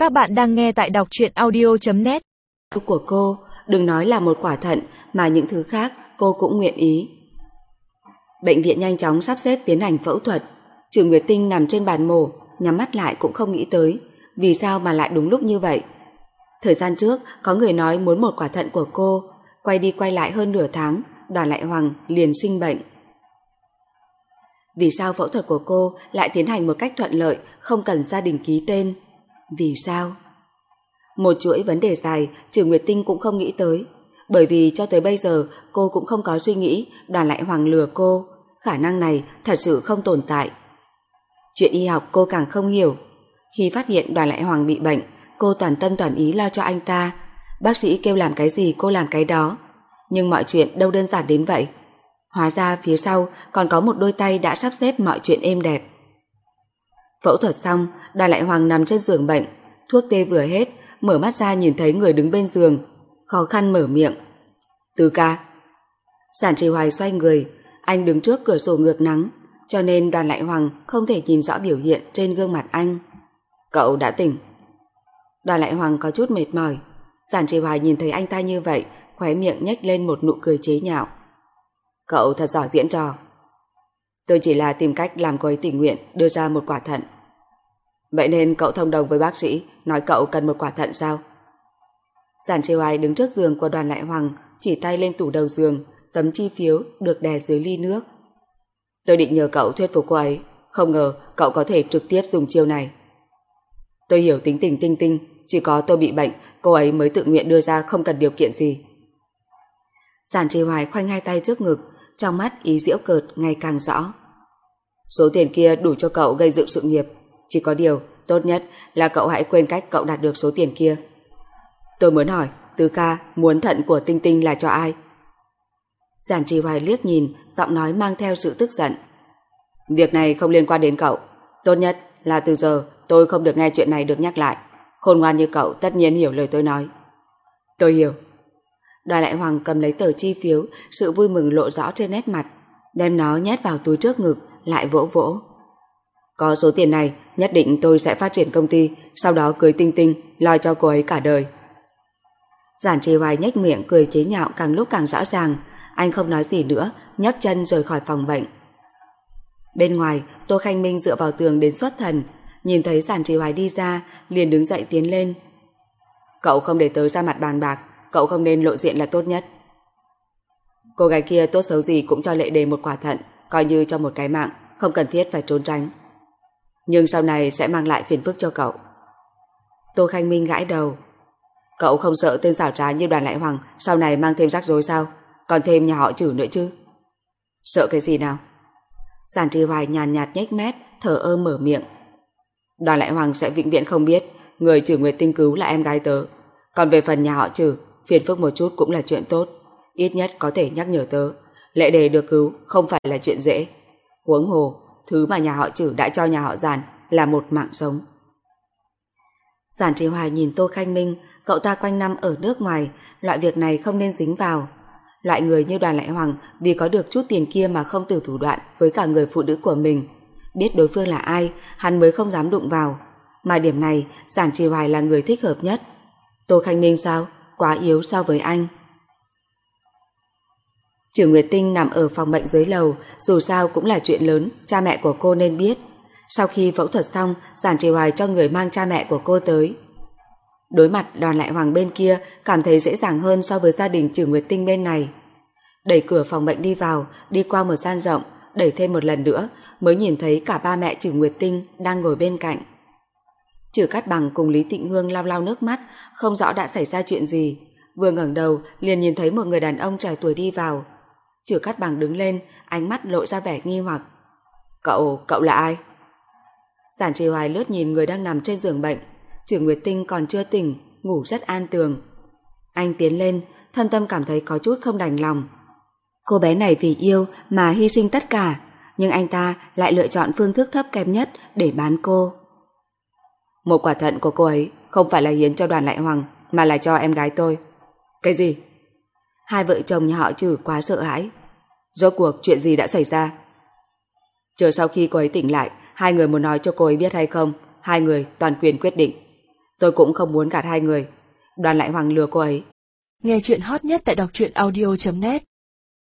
Các bạn đang nghe tại đọc truyện audio.net. Của cô, đừng nói là một quả thận mà những thứ khác cô cũng nguyện ý. Bệnh viện nhanh chóng sắp xếp tiến hành phẫu thuật. Trừ Nguyệt Tinh nằm trên bàn mổ, nhắm mắt lại cũng không nghĩ tới vì sao mà lại đúng lúc như vậy. Thời gian trước có người nói muốn một quả thận của cô, quay đi quay lại hơn nửa tháng, Đoàn Lại Hoàng liền sinh bệnh. Vì sao phẫu thuật của cô lại tiến hành một cách thuận lợi, không cần gia đình ký tên? Vì sao? Một chuỗi vấn đề dài Trừ Nguyệt Tinh cũng không nghĩ tới, bởi vì cho tới bây giờ cô cũng không có suy nghĩ Đoàn Lại Hoàng lừa cô. Khả năng này thật sự không tồn tại. Chuyện y học cô càng không hiểu. Khi phát hiện Đoàn Lại Hoàng bị bệnh, cô toàn tâm toàn ý lo cho anh ta. Bác sĩ kêu làm cái gì cô làm cái đó. Nhưng mọi chuyện đâu đơn giản đến vậy. Hóa ra phía sau còn có một đôi tay đã sắp xếp mọi chuyện êm đẹp. Phẫu thuật xong, Đoàn Lại Hoàng nằm trên giường bệnh. Thuốc tê vừa hết, mở mắt ra nhìn thấy người đứng bên giường, khó khăn mở miệng. Từ ca. Giản Trì Hoài xoay người. Anh đứng trước cửa sổ ngược nắng, cho nên Đoàn Lại Hoàng không thể nhìn rõ biểu hiện trên gương mặt anh. Cậu đã tỉnh. Đoàn Lại Hoàng có chút mệt mỏi. Giản Trì Hoài nhìn thấy anh ta như vậy, khóe miệng nhếch lên một nụ cười chế nhạo. Cậu thật giỏi diễn trò. Tôi chỉ là tìm cách làm cô ấy tình nguyện đưa ra một quả thận. Vậy nên cậu thông đồng với bác sĩ nói cậu cần một quả thận sao? Giản Trì Hoài đứng trước giường của Đoàn Lại Hoàng, chỉ tay lên tủ đầu giường, tấm chi phiếu được đè dưới ly nước. Tôi định nhờ cậu thuyết phục cô ấy, không ngờ cậu có thể trực tiếp dùng chiêu này. Tôi hiểu tính tình Tinh Tinh, chỉ có tôi bị bệnh, cô ấy mới tự nguyện đưa ra không cần điều kiện gì. Giản Trì Hoài khoanh hai tay trước ngực, trong mắt ý giễu cợt ngày càng rõ. Số tiền kia đủ cho cậu gây dựng sự nghiệp, chỉ có điều tốt nhất là cậu hãy quên cách cậu đạt được số tiền kia. Tôi muốn hỏi, Tứ ca muốn thận của Tinh Tinh là cho ai? Giản Trì Hoài liếc nhìn, giọng nói mang theo sự tức giận. Việc này không liên quan đến cậu, tốt nhất là từ giờ tôi không được nghe chuyện này được nhắc lại. Khôn ngoan như cậu tất nhiên hiểu lời tôi nói. Tôi hiểu. Đoàn Lại Hoàng cầm lấy tờ chi phiếu, sự vui mừng lộ rõ trên nét mặt, đem nó nhét vào túi trước ngực, lại vỗ vỗ. Có số tiền này, nhất định tôi sẽ phát triển công ty, sau đó cưới Tinh Tinh, lo cho cô ấy cả đời. Giản Trì Hoài nhếch miệng cười chế nhạo càng lúc càng rõ ràng. Anh không nói gì nữa, nhấc chân rời khỏi phòng bệnh. Bên ngoài, Tô Khanh Minh dựa vào tường đến xuất thần, nhìn thấy Giản Trì Hoài đi ra, liền đứng dậy tiến lên. Cậu không để tớ ra mặt bàn bạc, cậu không nên lộ diện là tốt nhất. Cô gái kia tốt xấu gì cũng cho Lệ Đề một quả thận, coi như cho một cái mạng, không cần thiết phải trốn tránh. Nhưng sau này sẽ mang lại phiền phức cho cậu. Tô Khanh Minh gãi đầu. Cậu không sợ tên xảo trá như Đoàn Lại Hoàng sau này mang thêm rắc rối sao? Còn thêm nhà họ Trừ nữa chứ? Sợ cái gì nào? Giản Trì Hoài nhàn nhạt nhếch mép, thở ơ mở miệng. Đoàn Lại Hoàng sẽ vĩnh viễn không biết người Trừ Nguyệt Tinh cứu là em gái tớ. Còn về phần nhà họ Trừ, phiền phức một chút cũng là chuyện tốt. Ít nhất có thể nhắc nhở tớ, Lệ Đề được cứu không phải là chuyện dễ. Huống hồ, thứ mà nhà họ Trừ đã cho nhà họ Giản là một mạng sống. Giản Trì Hoài nhìn Tô Khanh Minh, cậu ta quanh năm ở nước ngoài, loại việc này không nên dính vào. Loại người như Đoàn Lại Hoàng vì có được chút tiền kia mà không từ thủ đoạn với cả người phụ nữ của mình. Biết đối phương là ai, hắn mới không dám đụng vào. Mà điểm này, Giản Trì Hoài là người thích hợp nhất. Tô Khanh Minh sao? Quá yếu so với anh. Trừ Nguyệt Tinh nằm ở phòng bệnh dưới lầu, dù sao cũng là chuyện lớn, cha mẹ của cô nên biết. Sau khi phẫu thuật xong, Giản Trì Hoài cho người mang cha mẹ của cô tới. Đối mặt Đoàn Lại Hoàng bên kia, cảm thấy dễ dàng hơn so với gia đình Trừ Nguyệt Tinh bên này. Đẩy cửa phòng bệnh đi vào, đi qua một gian rộng, đẩy thêm một lần nữa, mới nhìn thấy cả ba mẹ Trừ Nguyệt Tinh đang ngồi bên cạnh. Trừ Cát Bằng cùng Lý Tịnh Hương lau lau nước mắt, không rõ đã xảy ra chuyện gì. Vừa ngẩng đầu, liền nhìn thấy một người đàn ông trẻ tuổi đi vào. Trừ Cát Bằng đứng lên, ánh mắt lộ ra vẻ nghi hoặc. Cậu là ai? Giản Trì Hoài lướt nhìn người đang nằm trên giường bệnh. Trừ Nguyệt Tinh còn chưa tỉnh, ngủ rất an tường. Anh tiến lên, thâm tâm cảm thấy có chút không đành lòng. Cô bé này vì yêu mà hy sinh tất cả, nhưng anh ta lại lựa chọn phương thức thấp kém nhất để bán cô. Một quả thận của cô ấy không phải là hiến cho Đoàn Lại Hoàng, mà là cho em gái tôi. Cái gì? Hai vợ chồng nhà họ Trừ quá sợ hãi. Rốt cuộc chuyện gì đã xảy ra? Chờ sau khi cô ấy tỉnh lại, hai người muốn nói cho cô ấy biết hay không, hai người toàn quyền quyết định. Tôi cũng không muốn gạt hai người. Đoàn Lại Hoàng lừa cô ấy. Nghe chuyện hot nhất tại đọc truyện audio.net